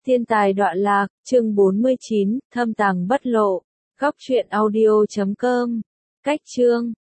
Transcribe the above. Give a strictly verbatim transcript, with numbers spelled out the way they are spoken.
Thiên tài đoạn lạc, chương bốn mươi chín, thâm tàng bất lộ. Góc truyện audio chấm com. Cách chương